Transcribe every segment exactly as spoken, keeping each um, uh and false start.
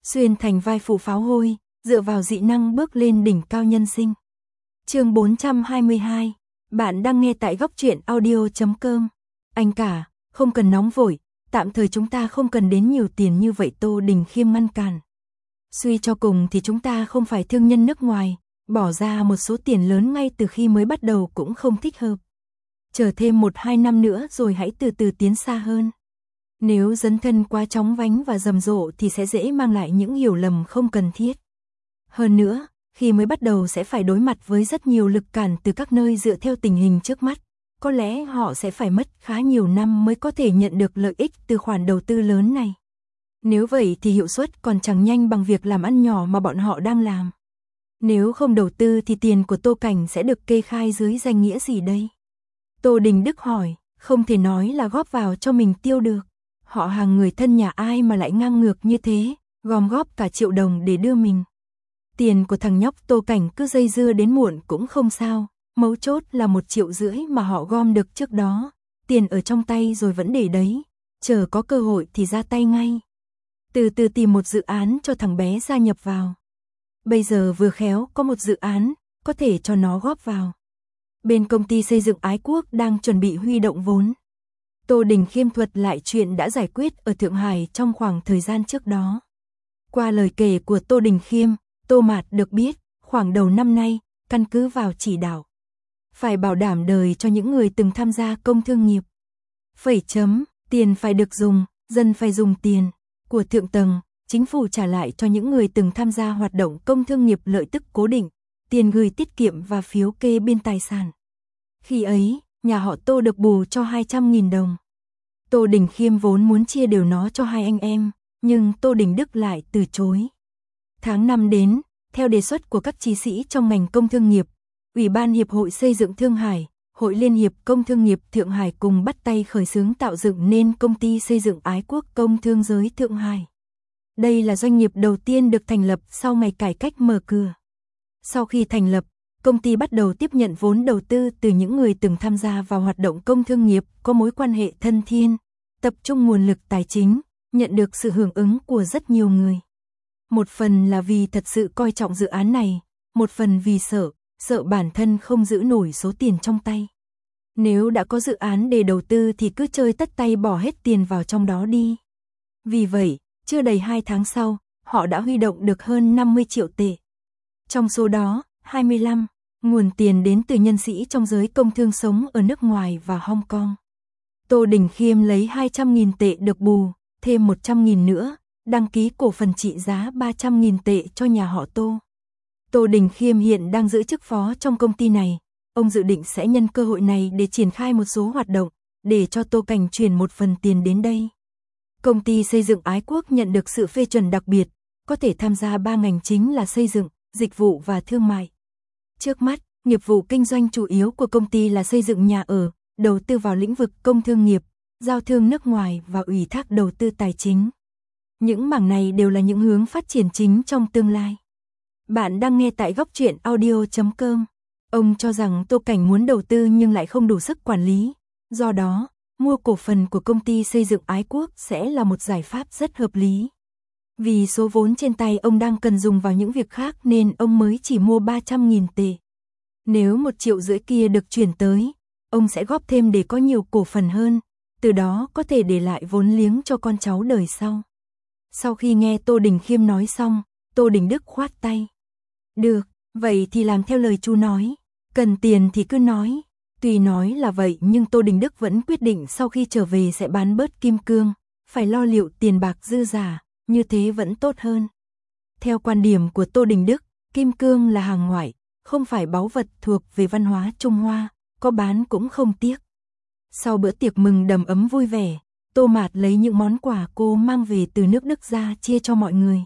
xuyên thành vai phụ pháo hôi, dựa vào dị năng bước lên đỉnh cao nhân sinh. Chương bốn trăm hai mươi hai, bạn đang nghe tại góc truyện audio chấm com. Anh cả, không cần nóng vội, tạm thời chúng ta không cần đến nhiều tiền như vậy, Tô Đình Khiêm ngăn cản. Suy cho cùng thì chúng ta không phải thương nhân nước ngoài, bỏ ra một số tiền lớn ngay từ khi mới bắt đầu cũng không thích hợp. Chờ thêm một hai năm nữa rồi hãy từ từ tiến xa hơn. Nếu dấn thân quá chóng vánh và rầm rộ thì sẽ dễ mang lại những hiểu lầm không cần thiết. Hơn nữa, khi mới bắt đầu sẽ phải đối mặt với rất nhiều lực cản từ các nơi dựa theo tình hình trước mắt. Có lẽ họ sẽ phải mất khá nhiều năm mới có thể nhận được lợi ích từ khoản đầu tư lớn này. Nếu vậy thì hiệu suất còn chẳng nhanh bằng việc làm ăn nhỏ mà bọn họ đang làm. Nếu không đầu tư thì tiền của Tô Cảnh sẽ được kê khai dưới danh nghĩa gì đây? Tô Đình Đức hỏi, không thể nói là góp vào cho mình tiêu được. Họ hàng người thân nhà ai mà lại ngang ngược như thế, gom góp cả triệu đồng để đưa mình. Tiền của thằng nhóc Tô Cảnh cứ dây dưa đến muộn cũng không sao, mấu chốt là một triệu rưỡi mà họ gom được trước đó. Tiền ở trong tay rồi vẫn để đấy, chờ có cơ hội thì ra tay ngay. Từ từ tìm một dự án cho thằng bé gia nhập vào. Bây giờ vừa khéo có một dự án, có thể cho nó góp vào. Bên công ty xây dựng Ái Quốc đang chuẩn bị huy động vốn. Tô Đình Khiêm thuật lại chuyện đã giải quyết ở Thượng Hải trong khoảng thời gian trước đó. Qua lời kể của Tô Đình Khiêm, Tô Mạt được biết, khoảng đầu năm nay, căn cứ vào chỉ đạo, phải bảo đảm đời cho những người từng tham gia công thương nghiệp. Phẩy chấm, tiền phải được dùng, dân phải dùng tiền của thượng tầng, chính phủ trả lại cho những người từng tham gia hoạt động công thương nghiệp lợi tức cố định, tiền gửi tiết kiệm và phiếu kê biên tài sản. Khi ấy, nhà họ Tô được bù cho hai trăm nghìn đồng. Tô Đình Khiêm vốn muốn chia đều nó cho hai anh em, nhưng Tô Đình Đức lại từ chối. Tháng năm đến, theo đề xuất của các chí sĩ trong ngành công thương nghiệp, Ủy ban Hiệp hội Xây dựng Thương Hải, Hội Liên hiệp Công thương nghiệp Thượng Hải cùng bắt tay khởi xướng tạo dựng nên công ty xây dựng Ái Quốc Công Thương giới Thượng Hải. Đây là doanh nghiệp đầu tiên được thành lập sau ngày cải cách mở cửa. Sau khi thành lập, công ty bắt đầu tiếp nhận vốn đầu tư từ những người từng tham gia vào hoạt động công thương nghiệp có mối quan hệ thân thiên, tập trung nguồn lực tài chính, nhận được sự hưởng ứng của rất nhiều người. Một phần là vì thật sự coi trọng dự án này, một phần vì sợ, sợ bản thân không giữ nổi số tiền trong tay. Nếu đã có dự án để đầu tư thì cứ chơi tất tay bỏ hết tiền vào trong đó đi. Vì vậy, chưa đầy hai tháng sau, họ đã huy động được hơn năm mươi triệu tệ. Trong số đó, hai mươi lăm nguồn tiền đến từ nhân sĩ trong giới công thương sống ở nước ngoài và Hong Kong. Tô Đình Khiêm lấy hai trăm nghìn tệ được bù, thêm một trăm nghìn nữa, đăng ký cổ phần trị giá ba trăm nghìn tệ cho nhà họ Tô. Tô Đình Khiêm hiện đang giữ chức phó trong công ty này, ông dự định sẽ nhân cơ hội này để triển khai một số hoạt động, để cho Tô Cảnh chuyển một phần tiền đến đây. Công ty xây dựng Ái Quốc nhận được sự phê chuẩn đặc biệt, có thể tham gia ba ngành chính là xây dựng, dịch vụ và thương mại. Trước mắt, nghiệp vụ kinh doanh chủ yếu của công ty là xây dựng nhà ở, đầu tư vào lĩnh vực công thương nghiệp, giao thương nước ngoài và ủy thác đầu tư tài chính. Những mảng này đều là những hướng phát triển chính trong tương lai. Bạn đang nghe tại góc truyện audio chấm com. Ông cho rằng Tô Cảnh muốn đầu tư nhưng lại không đủ sức quản lý. Do đó, mua cổ phần của công ty xây dựng Ái Quốc sẽ là một giải pháp rất hợp lý. Vì số vốn trên tay ông đang cần dùng vào những việc khác nên ông mới chỉ mua ba trăm nghìn tệ. Nếu một triệu rưỡi kia được chuyển tới, ông sẽ góp thêm để có nhiều cổ phần hơn, từ đó có thể để lại vốn liếng cho con cháu đời sau. Sau khi nghe Tô Đình Khiêm nói xong, Tô Đình Đức khoát tay. Được, vậy thì làm theo lời chú nói, cần tiền thì cứ nói. Tuy nói là vậy nhưng Tô Đình Đức vẫn quyết định sau khi trở về sẽ bán bớt kim cương, phải lo liệu tiền bạc dư giả, như thế vẫn tốt hơn. Theo quan điểm của Tô Đình Đức, kim cương là hàng ngoại, không phải báu vật thuộc về văn hóa Trung Hoa, có bán cũng không tiếc. Sau bữa tiệc mừng đầm ấm vui vẻ, Tô Mạt lấy những món quà cô mang về từ nước Đức ra chia cho mọi người.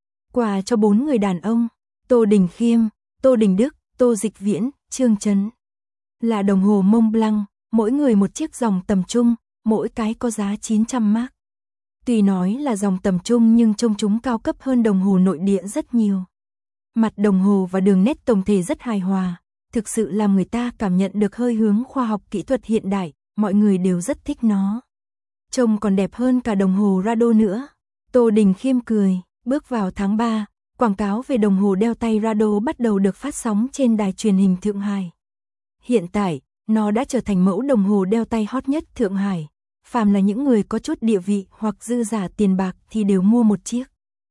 Quà cho bốn người đàn ông, Tô Đình Khiêm, Tô Đình Đức, Tô Dịch Viễn, Trương Chấn. Là đồng hồ Mont Blanc, mỗi người một chiếc dòng tầm trung, mỗi cái có giá chín trăm mark. Tuy nói là dòng tầm trung nhưng trông chúng cao cấp hơn đồng hồ nội địa rất nhiều. Mặt đồng hồ và đường nét tổng thể rất hài hòa, thực sự làm người ta cảm nhận được hơi hướng khoa học kỹ thuật hiện đại, mọi người đều rất thích nó. Trông còn đẹp hơn cả đồng hồ Rado nữa. Tô Đình Khiêm cười, Bước vào tháng ba, quảng cáo về đồng hồ đeo tay Rado bắt đầu được phát sóng trên đài truyền hình Thượng Hải. Hiện tại, nó đã trở thành mẫu đồng hồ đeo tay hot nhất Thượng Hải. Phàm là những người có chút địa vị hoặc dư giả tiền bạc thì đều mua một chiếc.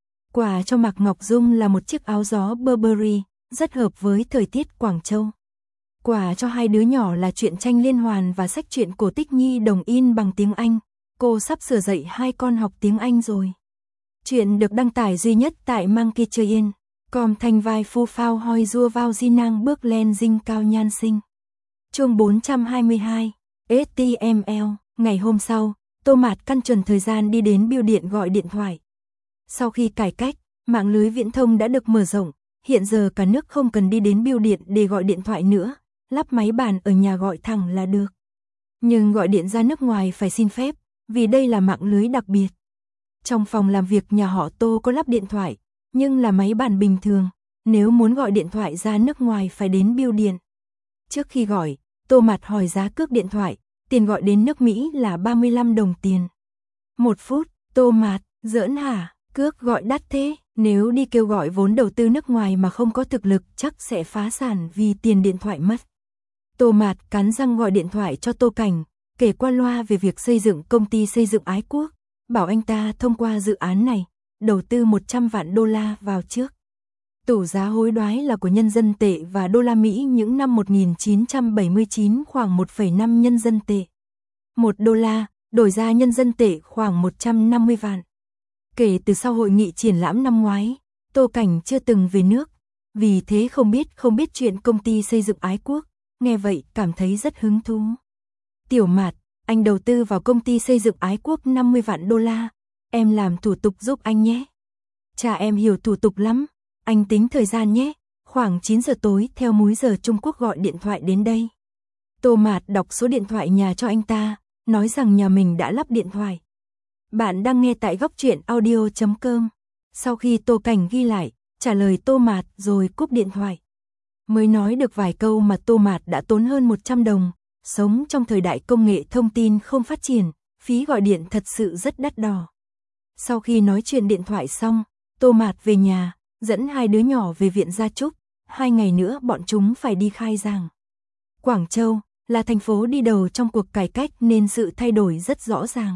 Quà cho Mạc Ngọc Dung là một chiếc áo gió Burberry, rất hợp với thời tiết Quảng Châu. Quà cho hai đứa nhỏ là truyện tranh liên hoàn và sách truyện cổ tích nhi đồng in bằng tiếng Anh. Cô sắp sửa dạy hai con học tiếng Anh rồi. Chuyện được đăng tải duy nhất tại Monkey Train. Com thanh vai phu phao hoi rua vào di năng bước lên dinh cao nhan sinh. Chương bốn trăm hai mươi hai. ét tê em lờ. Ngày hôm sau, Tô Mạt căn chuẩn thời gian đi đến bưu điện gọi điện thoại. Sau khi cải cách, mạng lưới viễn thông đã được mở rộng. Hiện giờ cả nước không cần đi đến bưu điện để gọi điện thoại nữa. Lắp máy bàn ở nhà gọi thẳng là được. Nhưng gọi điện ra nước ngoài phải xin phép, vì đây là mạng lưới đặc biệt. Trong phòng làm việc nhà họ Tô có lắp điện thoại, nhưng là máy bàn bình thường. Nếu muốn gọi điện thoại ra nước ngoài phải đến bưu điện. Trước khi gọi, Tô Mạt hỏi giá cước điện thoại, tiền gọi đến nước Mỹ là ba mươi lăm đồng tiền. Một phút, Tô Mạt, giỡn hả, cước gọi đắt thế, nếu đi kêu gọi vốn đầu tư nước ngoài mà không có thực lực chắc sẽ phá sản vì tiền điện thoại mất. Tô Mạt cắn răng gọi điện thoại cho Tô Cảnh, kể qua loa về việc xây dựng công ty xây dựng ái quốc, bảo anh ta thông qua dự án này, đầu tư một trăm vạn đô la vào trước. Tủ giá hối đoái là của nhân dân tệ và đô la Mỹ những năm một nghìn chín trăm bảy mươi chín khoảng một phẩy năm nhân dân tệ. Một đô la, đổi ra nhân dân tệ khoảng một trăm năm mươi vạn. Kể từ sau hội nghị triển lãm năm ngoái, Tô Cảnh chưa từng về nước, vì thế không biết không biết chuyện công ty xây dựng ái quốc, nghe vậy cảm thấy rất hứng thú. Tiểu Mạt, anh đầu tư vào công ty xây dựng ái quốc năm mươi vạn đô la, em làm thủ tục giúp anh nhé. Cha em hiểu thủ tục lắm, anh tính thời gian nhé, khoảng chín giờ tối theo múi giờ Trung Quốc gọi điện thoại đến đây. Tô Mạt đọc số điện thoại nhà cho anh ta, nói rằng nhà mình đã lắp điện thoại. Bạn đang nghe tại góc truyện audio chấm com. Sau khi Tô Cảnh ghi lại, trả lời Tô Mạt rồi cúp điện thoại. Mới nói được vài câu mà Tô Mạt đã tốn hơn một trăm đồng, sống trong thời đại công nghệ thông tin không phát triển, phí gọi điện thật sự rất đắt đỏ. Sau khi nói chuyện điện thoại xong, Tô Mạt về nhà, dẫn hai đứa nhỏ về viện Gia Trúc, hai ngày nữa bọn chúng phải đi khai giảng. Quảng Châu là thành phố đi đầu trong cuộc cải cách nên sự thay đổi rất rõ ràng.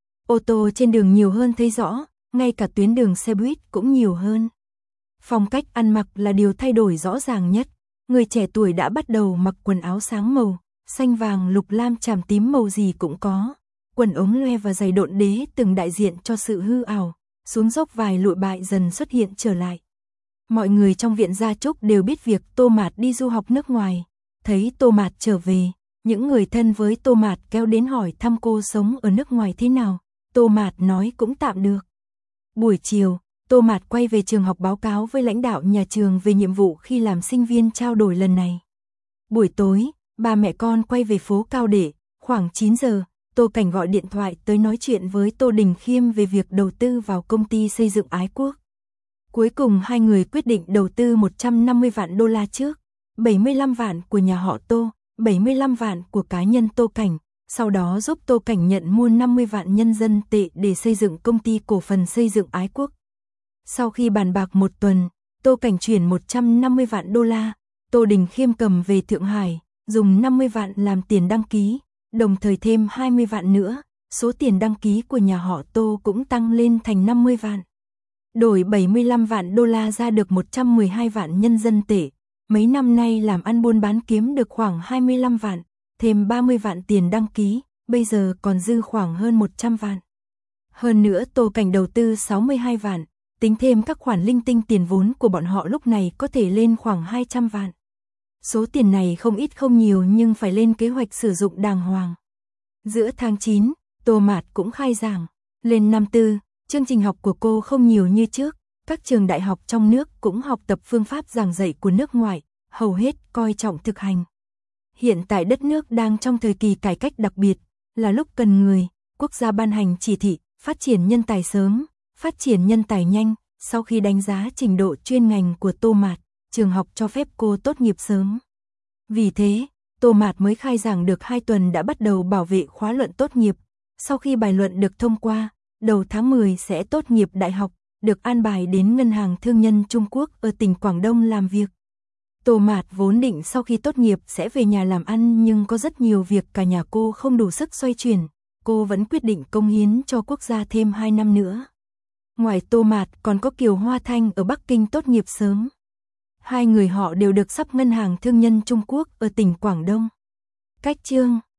Ô tô trên đường nhiều hơn thấy rõ, ngay cả tuyến đường xe buýt cũng nhiều hơn. Phong cách ăn mặc là điều thay đổi rõ ràng nhất. Người trẻ tuổi đã bắt đầu mặc quần áo sáng màu, xanh vàng lục lam chàm tím màu gì cũng có. Quần ống loe và giày độn đế từng đại diện cho sự hư ảo, xuống dốc vài lụi bại dần xuất hiện trở lại. Mọi người trong viện Gia Trúc đều biết việc Tô Mạt đi du học nước ngoài. Thấy Tô Mạt trở về, những người thân với Tô Mạt kéo đến hỏi thăm cô sống ở nước ngoài thế nào. Tô Mạt nói cũng tạm được. Buổi chiều, Tô Mạt quay về trường học báo cáo với lãnh đạo nhà trường về nhiệm vụ khi làm sinh viên trao đổi lần này. Buổi tối, ba mẹ con quay về phố Cao Để, khoảng chín giờ, Tô Cảnh gọi điện thoại tới nói chuyện với Tô Đình Khiêm về việc đầu tư vào công ty xây dựng ái quốc. Cuối cùng hai người quyết định đầu tư một trăm năm mươi vạn đô la trước, bảy mươi lăm vạn của nhà họ Tô, bảy mươi lăm vạn của cá nhân Tô Cảnh, sau đó giúp Tô Cảnh nhận mua năm mươi vạn nhân dân tệ để xây dựng công ty cổ phần xây dựng ái quốc. Sau khi bàn bạc một tuần, Tô Cảnh chuyển một trăm năm mươi vạn đô la, Tô Đình Khiêm cầm về Thượng Hải, dùng năm mươi vạn làm tiền đăng ký, đồng thời thêm hai mươi vạn nữa, số tiền đăng ký của nhà họ Tô cũng tăng lên thành năm mươi vạn. Đổi bảy mươi lăm vạn đô la ra được một trăm mười hai vạn nhân dân tệ, mấy năm nay làm ăn buôn bán kiếm được khoảng hai mươi lăm vạn, thêm ba mươi vạn tiền đăng ký, bây giờ còn dư khoảng hơn một trăm vạn. Hơn nữa Tô Cảnh đầu tư sáu mươi hai vạn, tính thêm các khoản linh tinh tiền vốn của bọn họ lúc này có thể lên khoảng hai trăm vạn. Số tiền này không ít không nhiều nhưng phải lên kế hoạch sử dụng đàng hoàng. Giữa tháng chín, Tô Mạt cũng khai giảng. Lên năm tư, chương trình học của cô không nhiều như trước. Các trường đại học trong nước cũng học tập phương pháp giảng dạy của nước ngoài, hầu hết coi trọng thực hành. Hiện tại đất nước đang trong thời kỳ cải cách đặc biệt, là lúc cần người, quốc gia ban hành chỉ thị, phát triển nhân tài sớm, phát triển nhân tài nhanh. Sau khi đánh giá trình độ chuyên ngành của Tô Mạt, trường học cho phép cô tốt nghiệp sớm. Vì thế, Tô Mạt mới khai giảng được hai tuần đã bắt đầu bảo vệ khóa luận tốt nghiệp. Sau khi bài luận được thông qua, đầu tháng mười sẽ tốt nghiệp đại học, được an bài đến Ngân hàng Thương nhân Trung Quốc ở tỉnh Quảng Đông làm việc. Tô Mạt vốn định sau khi tốt nghiệp sẽ về nhà làm ăn nhưng có rất nhiều việc cả nhà cô không đủ sức xoay chuyển, cô vẫn quyết định cống hiến cho quốc gia thêm hai năm nữa. Ngoài Tô Mạt còn có Kiều Hoa Thanh ở Bắc Kinh tốt nghiệp sớm. Hai người họ đều được sắp Ngân hàng Thương nhân Trung Quốc ở tỉnh Quảng Đông. Cách chương